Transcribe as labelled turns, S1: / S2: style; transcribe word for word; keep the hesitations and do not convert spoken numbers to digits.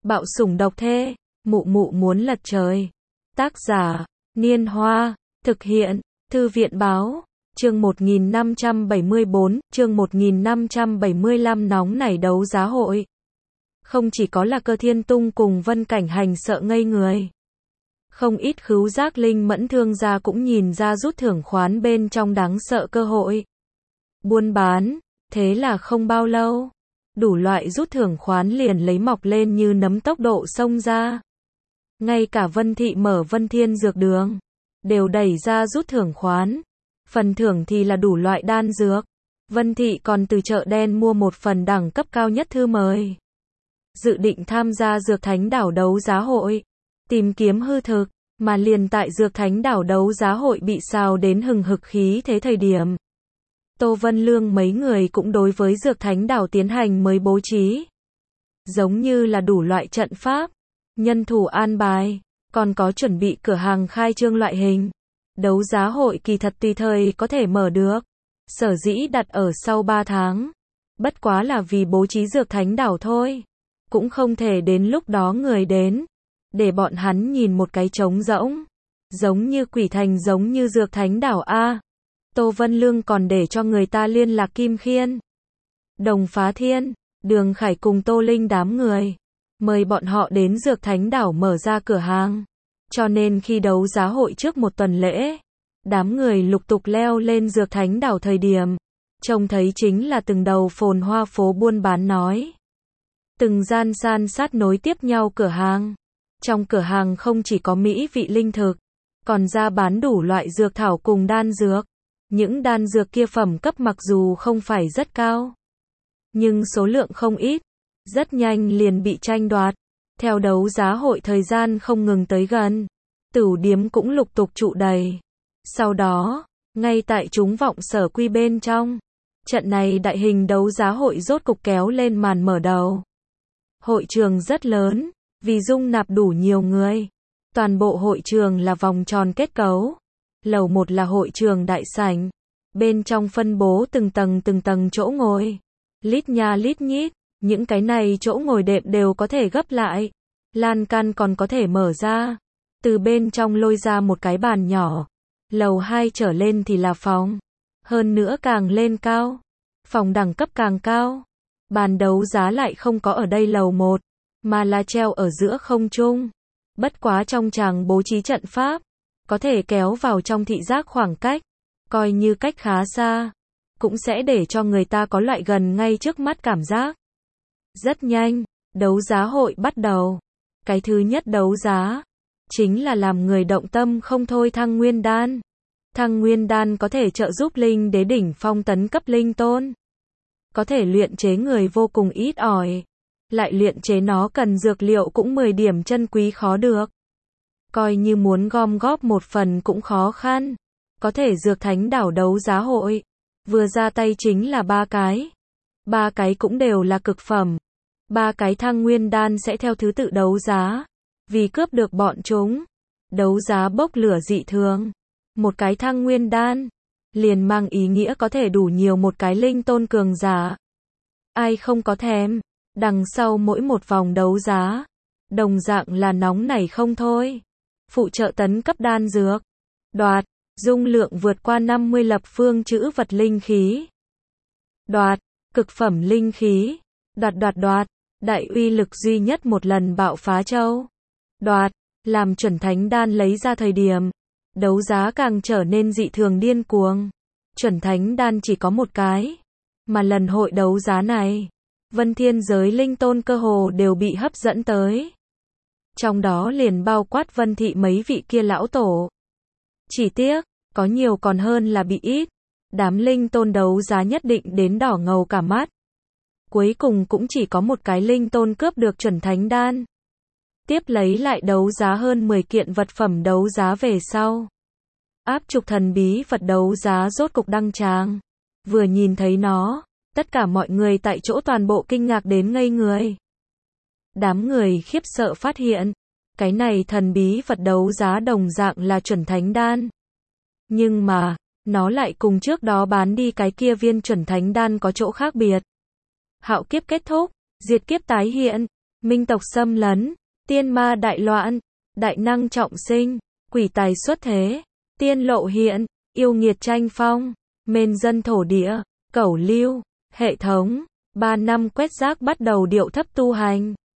S1: Bạo sủng độc thê, mụ mụ muốn lật trời. Tác giả, Niên Hoa, thực hiện, Thư viện báo, chương một nghìn năm trăm bảy mươi bốn, chương một nghìn năm trăm bảy mươi lăm nóng nảy đấu giá hội. Không chỉ có là Cơ Thiên Tung cùng Vân Cảnh Hành sợ ngây người. Không ít khứu giác linh mẫn thương gia cũng nhìn ra rút thưởng khoán bên trong đáng sợ cơ hội. Buôn bán, thế là không bao lâu. Đủ loại rút thưởng khoán liền lấy mọc lên như nấm tốc độ xông ra. Ngay cả Vân Thị mở Vân Thiên Dược Đường, đều đẩy ra rút thưởng khoán. Phần thưởng thì là đủ loại đan dược. Vân Thị còn từ chợ đen mua một phần đẳng cấp cao nhất thư mời. Dự định tham gia Dược Thánh Đảo đấu giá hội. Tìm kiếm hư thực, mà liền tại Dược Thánh Đảo đấu giá hội bị xào đến hừng hực khí thế thời điểm. Tô Vân Lương mấy người cũng đối với Dược Thánh Đảo tiến hành mới bố trí. Giống như là đủ loại trận pháp, nhân thủ an bài, còn có chuẩn bị cửa hàng khai trương loại hình. Đấu giá hội kỳ thật tùy thời có thể mở được. Sở dĩ đặt ở sau ba tháng. Bất quá là vì bố trí Dược Thánh Đảo thôi. Cũng không thể đến lúc đó người đến. Để bọn hắn nhìn một cái trống rỗng. Giống như Quỷ Thành giống như Dược Thánh Đảo A. Tô Vân Lương còn để cho người ta liên lạc Kim Khiên, Đồng Phá Thiên, Đường Khải cùng Tô Linh đám người. Mời bọn họ đến Dược Thánh Đảo mở ra cửa hàng. Cho nên khi đấu giá hội trước một tuần lễ, đám người lục tục leo lên Dược Thánh Đảo thời điểm. Trông thấy chính là từng đầu phồn hoa phố buôn bán nói. Từng gian san sát nối tiếp nhau cửa hàng. Trong cửa hàng không chỉ có mỹ vị linh thực, còn ra bán đủ loại dược thảo cùng đan dược. Những đan dược kia phẩm cấp mặc dù không phải rất cao, nhưng số lượng không ít, rất nhanh liền bị tranh đoạt. Theo đấu giá hội thời gian không ngừng tới gần, tửu điếm cũng lục tục trụ đầy. Sau đó, ngay tại chúng vọng sở quy bên trong, trận này đại hình đấu giá hội rốt cục kéo lên màn mở đầu. Hội trường rất lớn, vì dung nạp đủ nhiều người. Toàn bộ hội trường là vòng tròn kết cấu. Lầu một là hội trường đại sảnh. Bên trong phân bố từng tầng từng tầng chỗ ngồi. Lít nha lít nhít, những cái này chỗ ngồi đệm đều có thể gấp lại. Lan can còn có thể mở ra. Từ bên trong lôi ra một cái bàn nhỏ. Lầu hai trở lên thì là phòng. Hơn nữa càng lên cao, phòng đẳng cấp càng cao. Bàn đấu giá lại không có ở đây lầu một, mà là treo ở giữa không trung. Bất quá trong tràng bố trí trận pháp, có thể kéo vào trong thị giác khoảng cách, coi như cách khá xa, cũng sẽ để cho người ta có loại gần ngay trước mắt cảm giác. Rất nhanh, đấu giá hội bắt đầu. Cái thứ nhất đấu giá, chính là làm người động tâm không thôi Thăng Nguyên Đan. Thăng Nguyên Đan có thể trợ giúp linh đế đỉnh phong tấn cấp linh tôn. Có thể luyện chế người vô cùng ít ỏi. Lại luyện chế nó cần dược liệu cũng mười điểm chân quý khó được. Coi như muốn gom góp một phần cũng khó khăn. Có thể Dược Thánh Đảo đấu giá hội. Vừa ra tay chính là ba cái. Ba cái cũng đều là cực phẩm. Ba cái Thăng Nguyên Đan sẽ theo thứ tự đấu giá. Vì cướp được bọn chúng. Đấu giá bốc lửa dị thường. Một cái Thăng Nguyên Đan liền mang ý nghĩa có thể đủ nhiều một cái linh tôn cường giả. Ai không có thèm. Đằng sau mỗi một vòng đấu giá, đồng dạng là nóng nảy không thôi. Phụ trợ tấn cấp đan dược. Đoạt, dung lượng vượt qua năm mươi lập phương chữ vật linh khí. Đoạt, cực phẩm linh khí. Đoạt đoạt đoạt, đại uy lực duy nhất một lần bạo phá châu. Đoạt, làm chuẩn thánh đan lấy ra thời điểm. Đấu giá càng trở nên dị thường điên cuồng. Chuẩn thánh đan chỉ có một cái. Mà lần hội đấu giá này, Vân Thiên giới linh tôn cơ hồ đều bị hấp dẫn tới. Trong đó liền bao quát Vân Thị mấy vị kia lão tổ. Chỉ tiếc, có nhiều còn hơn là bị ít. Đám linh tôn đấu giá nhất định đến đỏ ngầu cả mắt. Cuối cùng cũng chỉ có một cái linh tôn cướp được chuẩn thánh đan. Tiếp lấy lại đấu giá hơn mười kiện vật phẩm đấu giá về sau. Áp trục thần bí vật đấu giá rốt cục đăng tràng. Vừa nhìn thấy nó, tất cả mọi người tại chỗ toàn bộ kinh ngạc đến ngây người. Đám người khiếp sợ phát hiện, cái này thần bí vật đấu giá đồng dạng là chuẩn thánh đan. Nhưng mà, nó lại cùng trước đó bán đi cái kia viên chuẩn thánh đan có chỗ khác biệt. Hạo kiếp kết thúc, diệt kiếp tái hiện, minh tộc xâm lấn, tiên ma đại loạn, đại năng trọng sinh, quỷ tài xuất thế, tiên lộ hiện, yêu nghiệt tranh phong, mên dân thổ địa, cẩu lưu, hệ thống, ba năm quét rác bắt đầu điệu thấp tu hành.